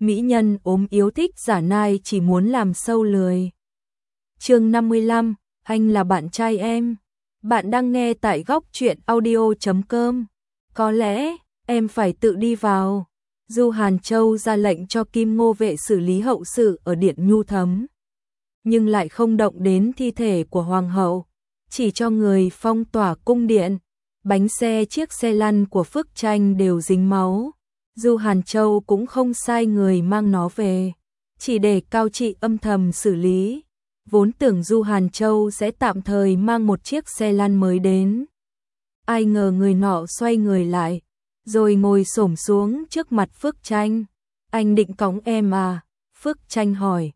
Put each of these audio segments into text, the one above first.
mỹ nhân ốm yếu thích giả nai chỉ muốn làm sâu lười. Chương 55, anh là bạn trai em. Bạn đang nghe tại góc truyện audio.com. Có lẽ em phải tự đi vào. Du Hàn Châu ra lệnh cho Kim Ngô vệ xử lý hậu sự ở Điện Nhu Thấm, nhưng lại không động đến thi thể của hoàng hậu, chỉ cho người phong tỏa cung điện. Bánh xe chiếc xe lăn của Phước Tranh đều dính máu. Du Hàn Châu cũng không sai người mang nó về, chỉ để Cao Trị âm thầm xử lý. Vốn tưởng Du Hàn Châu sẽ tạm thời mang một chiếc xe lăn mới đến. Ai ngờ người nọ xoay người lại, rồi ngồi xổm xuống trước mặt Phước Tranh. Anh định cõng em à? Phước Tranh hỏi.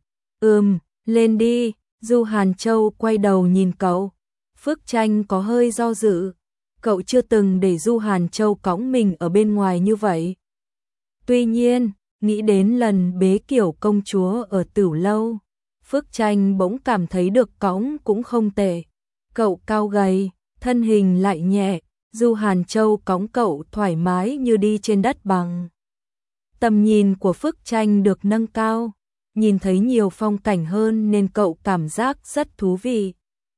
Lên đi. Du Hàn Châu quay đầu nhìn cậu. Phước Tranh có hơi do dự. Cậu chưa từng để Du Hàn Châu cõng mình ở bên ngoài như vậy. Tuy nhiên, nghĩ đến lần bế kiểu công chúa ở Tửu Lâu, Phước Tranh bỗng cảm thấy được cõng cũng không tệ. Cậu cao gầy, thân hình lại nhẹ, Du Hàn Châu cõng cậu thoải mái như đi trên đất bằng. Tầm nhìn của Phước Tranh được nâng cao, nhìn thấy nhiều phong cảnh hơn nên cậu cảm giác rất thú vị.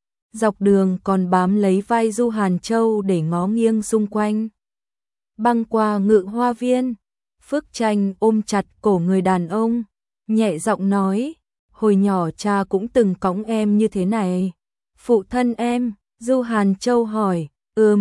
Dọc đường còn bám lấy vai Du Hàn Châu để ngó nghiêng xung quanh. Băng qua Ngự Hoa Viên, Phước Tranh ôm chặt cổ người đàn ông, nhẹ giọng nói, hồi nhỏ cha cũng từng cõng em như thế này. Phụ thân em? Du Hàn Châu hỏi.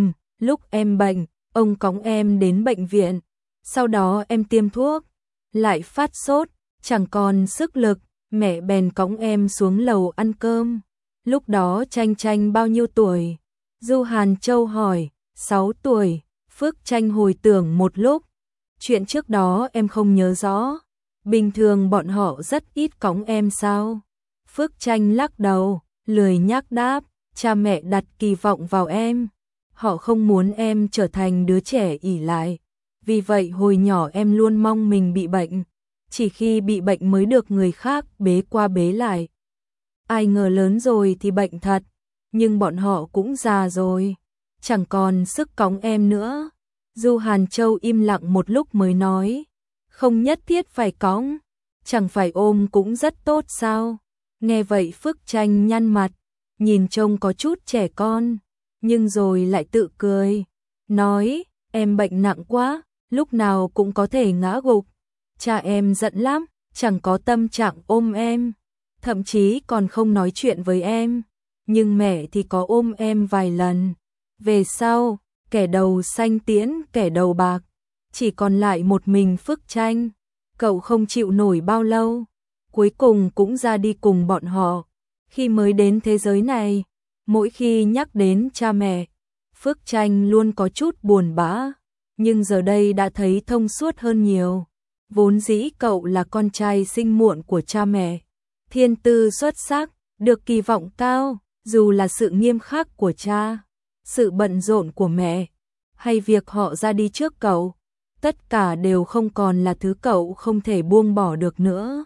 Lúc em bệnh, ông cõng em đến bệnh viện, sau đó em tiêm thuốc, lại phát sốt, chẳng còn sức lực, mẹ bèn cõng em xuống lầu ăn cơm. Lúc đó Tranh Tranh bao nhiêu tuổi? Du Hàn Châu hỏi. 6 tuổi. Phước Tranh hồi tưởng một lúc. Chuyện trước đó em không nhớ rõ. Bình thường bọn họ rất ít cõng em sao? Phước Tranh lắc đầu, lười nhác đáp. Cha mẹ đặt kỳ vọng vào em. Họ không muốn em trở thành đứa trẻ ỷ lại. Vì vậy hồi nhỏ em luôn mong mình bị bệnh. Chỉ khi bị bệnh mới được người khác bế qua bế lại. Ai ngờ lớn rồi thì bệnh thật. Nhưng bọn họ cũng già rồi, chẳng còn sức cõng em nữa. Du Hàn Châu im lặng một lúc mới nói. Không nhất thiết phải cõng, chẳng phải ôm cũng rất tốt sao? Nghe vậy Phước Tranh nhăn mặt, nhìn trông có chút trẻ con, nhưng rồi lại tự cười, nói, em bệnh nặng quá, lúc nào cũng có thể ngã gục. Cha em giận lắm, chẳng có tâm trạng ôm em, thậm chí còn không nói chuyện với em, nhưng mẹ thì có ôm em vài lần. Về sau, kẻ đầu xanh tiễn kẻ đầu bạc, chỉ còn lại một mình Phước Tranh. Cậu không chịu nổi bao lâu, cuối cùng cũng ra đi cùng bọn họ. Khi mới đến thế giới này, mỗi khi nhắc đến cha mẹ, Phước Tranh luôn có chút buồn bã, nhưng giờ đây đã thấy thông suốt hơn nhiều. Vốn dĩ cậu là con trai sinh muộn của cha mẹ, thiên tư xuất sắc, được kỳ vọng cao, dù là sự nghiêm khắc của cha, sự bận rộn của mẹ, hay việc họ ra đi trước cậu, tất cả đều không còn là thứ cậu không thể buông bỏ được nữa.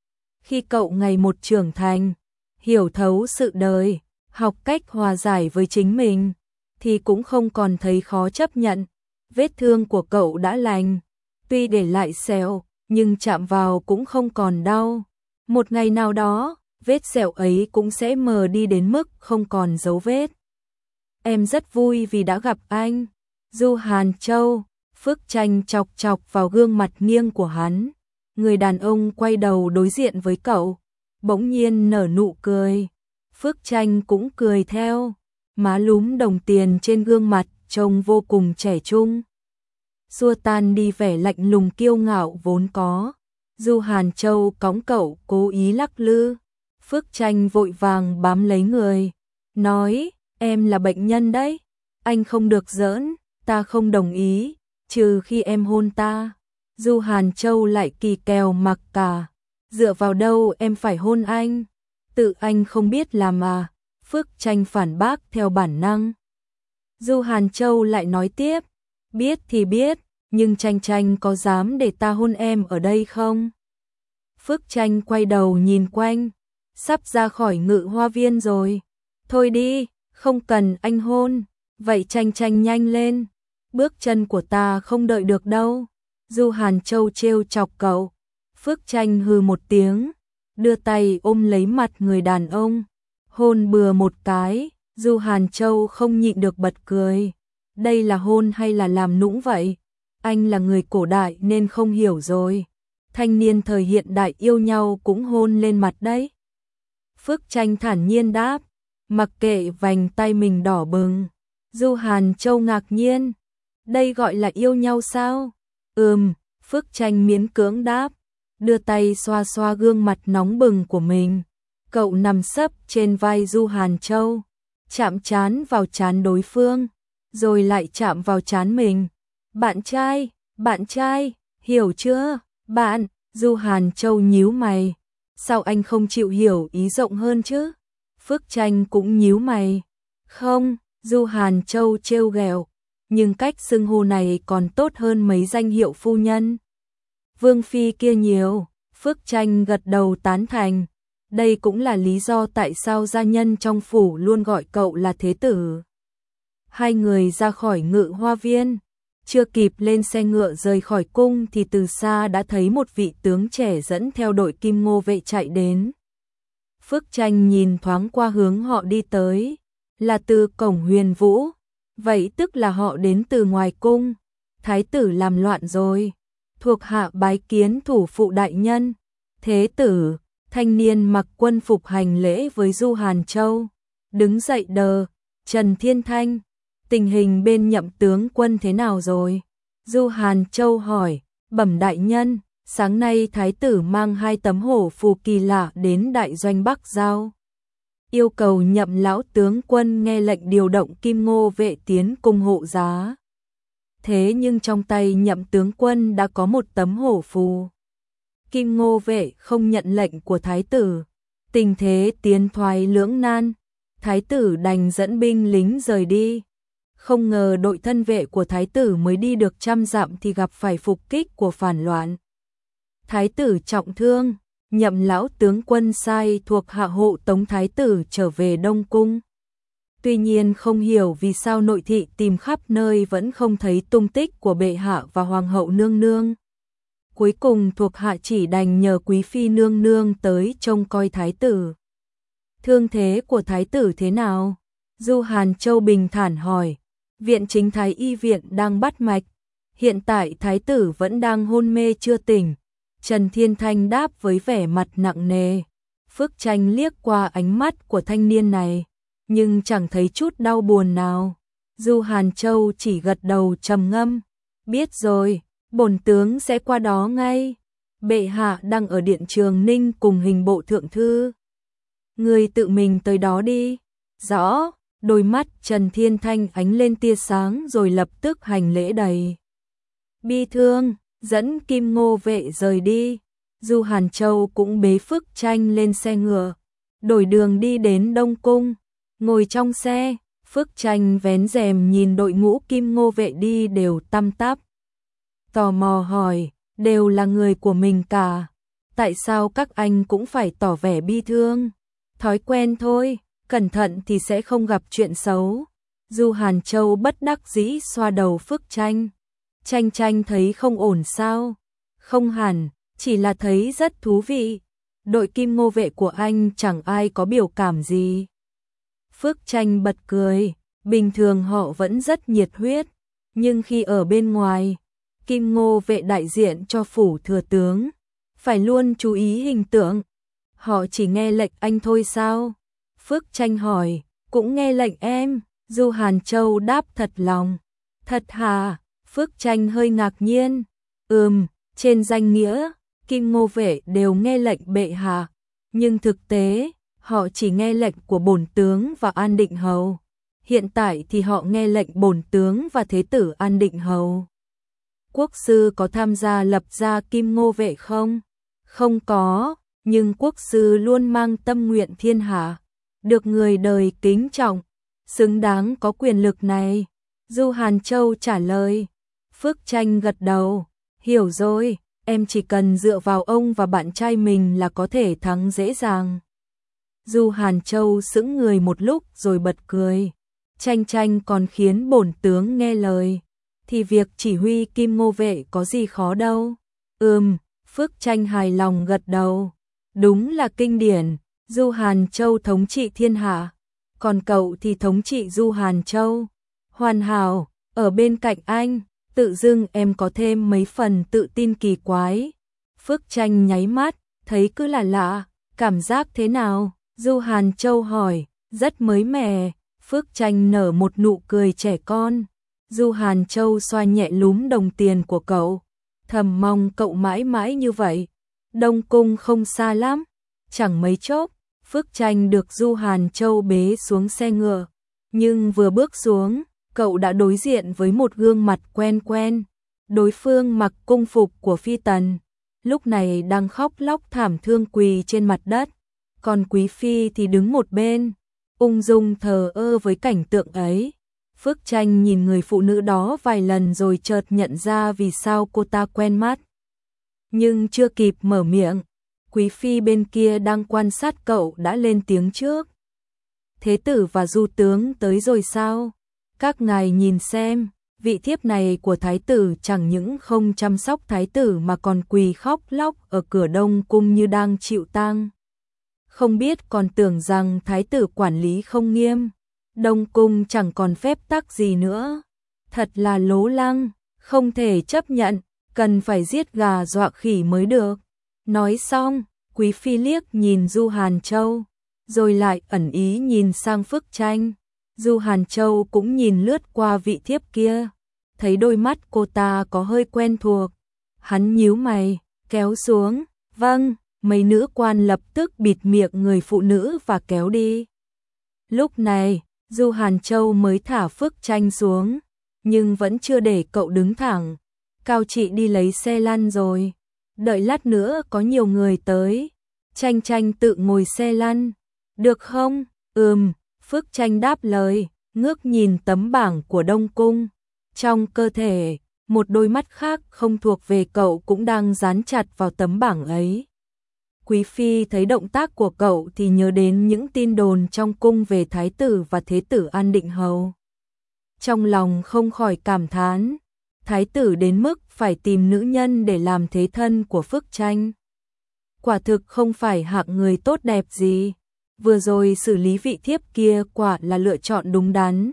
Khi cậu ngày một trưởng thành, hiểu thấu sự đời, học cách hòa giải với chính mình, thì cũng không còn thấy khó chấp nhận. Vết thương của cậu đã lành, tuy để lại sẹo, nhưng chạm vào cũng không còn đau. Một ngày nào đó, vết sẹo ấy cũng sẽ mờ đi đến mức không còn dấu vết. Em rất vui vì đã gặp anh. Du Hàn Châu. Phước Tranh chọc chọc vào gương mặt nghiêng của hắn. Người đàn ông quay đầu đối diện với cậu, bỗng nhiên nở nụ cười. Phước Tranh cũng cười theo, má lúm đồng tiền trên gương mặt trông vô cùng trẻ trung, xua tan đi vẻ lạnh lùng kiêu ngạo vốn có. Du Hàn Châu cõng cậu cố ý lắc lư. Phước Tranh vội vàng bám lấy người, nói, em là bệnh nhân đấy, anh không được giỡn, ta không đồng ý, trừ khi em hôn ta. Du Hàn Châu lại kỳ kèo mặc cả, dựa vào đâu em phải hôn anh, tự anh không biết làm à? Phước Tranh phản bác theo bản năng. Du Hàn Châu lại nói tiếp, biết thì biết, nhưng Tranh Tranh có dám để ta hôn em ở đây không? Phước Tranh quay đầu nhìn quanh, sắp ra khỏi Ngự Hoa Viên rồi. Thôi đi, không cần anh hôn, vậy Tranh Tranh nhanh lên, bước chân của ta không đợi được đâu. Du Hàn Châu trêu chọc cậu. Phước Tranh hừ một tiếng, đưa tay ôm lấy mặt người đàn ông, hôn bừa một cái. Du Hàn Châu không nhịn được bật cười. Đây là hôn hay là làm nũng vậy? Anh là người cổ đại nên không hiểu rồi. Thanh niên thời hiện đại yêu nhau cũng hôn lên mặt đấy. Phước Tranh thản nhiên đáp, mặc kệ vành tay mình đỏ bừng. Du Hàn Châu ngạc nhiên, đây gọi là yêu nhau sao? Phước Tranh miễn cưỡng đáp, đưa tay xoa xoa gương mặt nóng bừng của mình. Cậu nằm sấp trên vai Du Hàn Châu, chạm trán vào trán đối phương, rồi lại chạm vào trán mình. Bạn trai, hiểu chưa? Bạn, Du Hàn Châu nhíu mày. Sao anh không chịu hiểu ý rộng hơn chứ? Phước Tranh cũng nhíu mày. Không, Du Hàn Châu trêu ghẹo, nhưng cách xưng hô này còn tốt hơn mấy danh hiệu phu nhân vương phi kia nhiều. Phước Tranh gật đầu tán thành. Đây cũng là lý do tại sao gia nhân trong phủ luôn gọi cậu là thế tử. Hai người ra khỏi Ngự Hoa Viên, chưa kịp lên xe ngựa rời khỏi cung thì từ xa đã thấy một vị tướng trẻ dẫn theo đội Kim Ngô vệ chạy đến. Phước Tranh nhìn thoáng qua hướng họ đi tới, là từ cổng Huyền Vũ, vậy tức là họ đến từ ngoài cung. Thái tử làm loạn rồi, thuộc hạ bái kiến thủ phụ đại nhân. Thế tử, thanh niên mặc quân phục hành lễ với Du Hàn Châu, đứng dậy đờ. Trần Thiên Thanh, tình hình bên Nhậm tướng quân thế nào rồi? Du Hàn Châu hỏi. Bẩm đại nhân, sáng nay thái tử mang 2 tấm hổ phù kỳ lạ đến đại doanh Bắc Giao, yêu cầu Nhậm lão tướng quân nghe lệnh điều động Kim Ngô vệ tiến cung hộ giá. Thế nhưng trong tay Nhậm tướng quân đã có 1 tấm hổ phù. Kim Ngô vệ không nhận lệnh của thái tử, tình thế tiến thoái lưỡng nan, thái tử đành dẫn binh lính rời đi. Không ngờ đội thân vệ của thái tử mới đi được 100 dặm thì gặp phải phục kích của phản loạn. Thái tử trọng thương, Nhậm lão tướng quân sai thuộc hạ hộ tống thái tử trở về Đông Cung. Tuy nhiên không hiểu vì sao nội thị tìm khắp nơi vẫn không thấy tung tích của bệ hạ và hoàng hậu nương nương. Cuối cùng thuộc hạ chỉ đành nhờ quý phi nương nương tới trông coi thái tử. Thương thế của thái tử thế nào? Du Hàn Châu bình thản hỏi. Viện chính thái y viện đang bắt mạch, hiện tại thái tử vẫn đang hôn mê chưa tỉnh. Trần Thiên Thanh đáp với vẻ mặt nặng nề. Phước Tranh liếc qua ánh mắt của thanh niên này, nhưng chẳng thấy chút đau buồn nào. Du Hàn Châu chỉ gật đầu trầm ngâm. Biết rồi, bổn tướng sẽ qua đó ngay. Bệ hạ đang ở điện Trường Ninh cùng hình bộ thượng thư. Người tự mình tới đó đi. Rõ. Đôi mắt Trần Thiên Thanh ánh lên tia sáng rồi lập tức hành lễ đầy bi thương, dẫn Kim Ngô vệ rời đi. Du Hàn Châu cũng bế Phước Tranh lên xe ngựa, đổi đường đi đến Đông Cung. Ngồi trong xe, Phước Tranh vén rèm nhìn đội ngũ Kim Ngô vệ đi đều tăm tắp. Tò mò hỏi, đều là người của mình cả, tại sao các anh cũng phải tỏ vẻ bi thương? Thói quen thôi, cẩn thận thì sẽ không gặp chuyện xấu. Du Hàn Châu bất đắc dĩ xoa đầu Phước Tranh. Tranh thấy không ổn sao? Không hẳn, chỉ là thấy rất thú vị. Đội Kim Ngô vệ của anh chẳng ai có biểu cảm gì. Phước Tranh bật cười, bình thường họ vẫn rất nhiệt huyết, nhưng khi ở bên ngoài, Kim Ngô vệ đại diện cho phủ thừa tướng, phải luôn chú ý hình tượng. Họ chỉ nghe lệnh anh thôi sao? Phước Tranh hỏi. Cũng nghe lệnh em. Du Hàn Châu đáp thật lòng. Thật hả? Phước Tranh hơi ngạc nhiên. Trên danh nghĩa, Kim Ngô vệ đều nghe lệnh bệ hạ, nhưng thực tế, họ chỉ nghe lệnh của bổn tướng và An Định Hầu. Hiện tại thì họ nghe lệnh bổn tướng và thế tử An Định Hầu. Quốc sư có tham gia lập ra Kim Ngô vệ không? Không có, nhưng quốc sư luôn mang tâm nguyện thiên hạ, được người đời kính trọng, xứng đáng có quyền lực này. Du Hàn Châu trả lời. Phước Tranh gật đầu. Hiểu rồi, em chỉ cần dựa vào ông và bạn trai mình là có thể thắng dễ dàng. Du Hàn Châu sững người một lúc rồi bật cười. Tranh còn khiến bổn tướng nghe lời, thì việc chỉ huy Kim Ngô vệ có gì khó đâu. Phước Tranh hài lòng gật đầu. Đúng là kinh điển, Du Hàn Châu thống trị thiên hạ, còn cậu thì thống trị Du Hàn Châu. Hoàn hảo, ở bên cạnh anh, tự dưng em có thêm mấy phần tự tin kỳ quái. Phước Tranh nháy mắt, thấy cứ là lạ, cảm giác thế nào? Du Hàn Châu hỏi, rất mới mẻ. Phước Tranh nở một nụ cười trẻ con. Du Hàn Châu xoa nhẹ lúm đồng tiền của cậu, thầm mong cậu mãi mãi như vậy. Đông Cung không xa lắm, chẳng mấy chốc, Phước Tranh được Du Hàn Châu bế xuống xe ngựa. Nhưng vừa bước xuống, cậu đã đối diện với một gương mặt quen quen. Đối phương mặc cung phục của phi tần, lúc này đang khóc lóc thảm thương quỳ trên mặt đất. Còn quý phi thì đứng một bên, ung dung thờ ơ với cảnh tượng ấy. Phước Tranh nhìn người phụ nữ đó vài lần rồi chợt nhận ra vì sao cô ta quen mắt. Nhưng chưa kịp mở miệng, quý phi bên kia đang quan sát cậu đã lên tiếng trước. Thế tử và du tướng tới rồi sao? Các ngài nhìn xem, vị thiếp này của thái tử chẳng những không chăm sóc thái tử mà còn quỳ khóc lóc ở cửa Đông Cung như đang chịu tang. Không biết còn tưởng rằng thái tử quản lý không nghiêm, Đông Cung chẳng còn phép tắc gì nữa. Thật là lố lăng, không thể chấp nhận, cần phải giết gà dọa khỉ mới được. Nói xong, quý phi liếc nhìn Du Hàn Châu, rồi lại ẩn ý nhìn sang Phước Tranh. Du Hàn Châu cũng nhìn lướt qua vị thiếp kia, thấy đôi mắt cô ta có hơi quen thuộc. Hắn nhíu mày, kéo xuống, vâng, mấy nữ quan lập tức bịt miệng người phụ nữ và kéo đi. Lúc này, Du Hàn Châu mới thả Phước Tranh xuống, nhưng vẫn chưa để cậu đứng thẳng. Cao chị đi lấy xe lăn rồi, đợi lát nữa có nhiều người tới. Tranh Tranh tự ngồi xe lăn, được không? Phước Tranh đáp lời, ngước nhìn tấm bảng của Đông Cung. Trong cơ thể, một đôi mắt khác không thuộc về cậu cũng đang dán chặt vào tấm bảng ấy. Quý phi thấy động tác của cậu thì nhớ đến những tin đồn trong cung về thái tử và thế tử An Định Hầu. Trong lòng không khỏi cảm thán, thái tử đến mức phải tìm nữ nhân để làm thế thân của Phước Tranh. Quả thực không phải hạng người tốt đẹp gì. Vừa rồi xử lý vị thiếp kia quả là lựa chọn đúng đắn.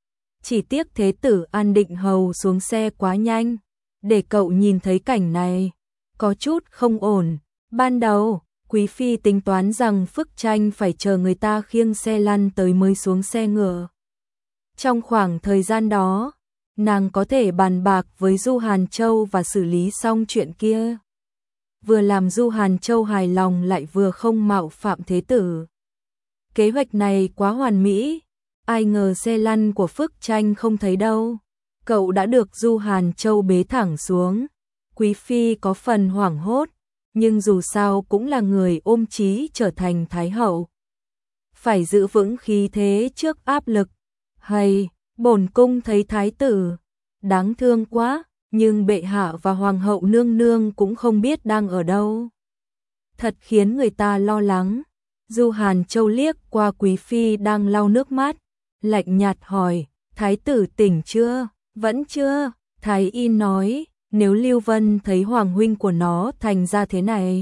Chỉ tiếc thế tử An Định Hầu xuống xe quá nhanh, để cậu nhìn thấy cảnh này, có chút không ổn. Ban đầu, quý phi tính toán rằng Phước Tranh phải chờ người ta khiêng xe lăn tới mới xuống xe ngựa. Trong khoảng thời gian đó, nàng có thể bàn bạc với Du Hàn Châu và xử lý xong chuyện kia. Vừa làm Du Hàn Châu hài lòng lại vừa không mạo phạm thế tử. Kế hoạch này quá hoàn mỹ, ai ngờ xe lăn của Phước Tranh không thấy đâu. Cậu đã được Du Hàn Châu bế thẳng xuống. Quý phi có phần hoảng hốt, nhưng dù sao cũng là người ôm chí trở thành thái hậu. Phải giữ vững khí thế trước áp lực. Hay, bổn cung thấy thái tử đáng thương quá, nhưng bệ hạ và hoàng hậu nương nương cũng không biết đang ở đâu. Thật khiến người ta lo lắng. Du Hàn Châu liếc qua quý phi đang lau nước mắt, lạnh nhạt hỏi, thái tử tỉnh chưa? Vẫn chưa, thái y nói, nếu Lưu Vân thấy hoàng huynh của nó thành ra thế này,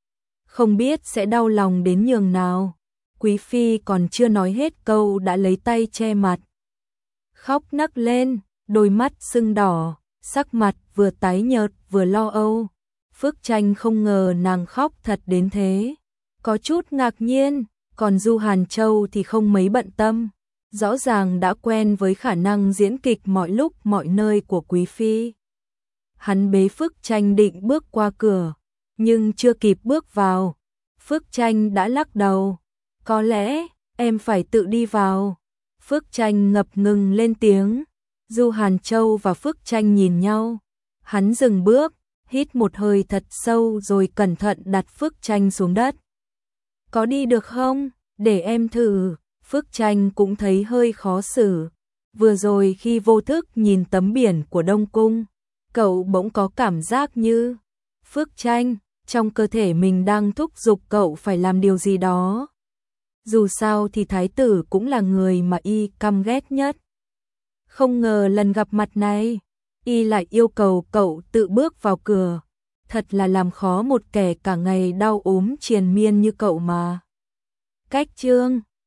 không biết sẽ đau lòng đến nhường nào. Quý phi còn chưa nói hết câu đã lấy tay che mặt, khóc nấc lên, đôi mắt sưng đỏ, sắc mặt vừa tái nhợt vừa lo âu. Phước Tranh không ngờ nàng khóc thật đến thế, có chút ngạc nhiên, còn Du Hàn Châu thì không mấy bận tâm, rõ ràng đã quen với khả năng diễn kịch mọi lúc mọi nơi của quý phi. Hắn bế Phước Tranh định bước qua cửa, nhưng chưa kịp bước vào, Phước Tranh đã lắc đầu, có lẽ em phải tự đi vào. Phước Tranh ngập ngừng lên tiếng. Du Hàn Châu và Phước Tranh nhìn nhau, hắn dừng bước, hít một hơi thật sâu rồi cẩn thận đặt Phước Tranh xuống đất. Có đi được không? Để em thử. Phước Tranh cũng thấy hơi khó xử. Vừa rồi khi vô thức nhìn tấm biển của Đông Cung, cậu bỗng có cảm giác như Phước Tranh, trong cơ thể mình đang thúc giục cậu phải làm điều gì đó. Dù sao thì thái tử cũng là người mà y căm ghét nhất. Không ngờ lần gặp mặt này, y lại yêu cầu cậu tự bước vào cửa. thật là làm khó một kẻ cả ngày đau ốm triền miên như cậu mà. Cách chương